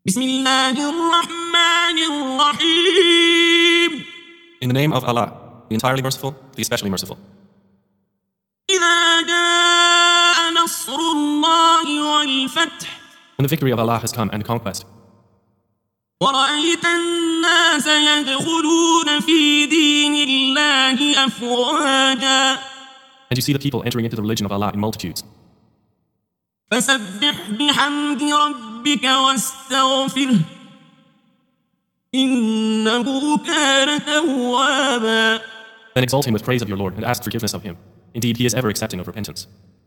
بسم الله الرحمن الرحيم. In the name of Allah, the entirely merciful, the especially merciful. إذا جاء نصر الله والفتح When the victory of Allah has come and conquest, ورأيت الناس يدخلون في دين الله أفواجا and you see the people entering into the religion of Allah in multitudes, فسبح بحمد ربك واستغفره إنه كان توابا. then exalt him with praise of your Lord and ask forgiveness of him. Indeed, he is ever accepting of repentance.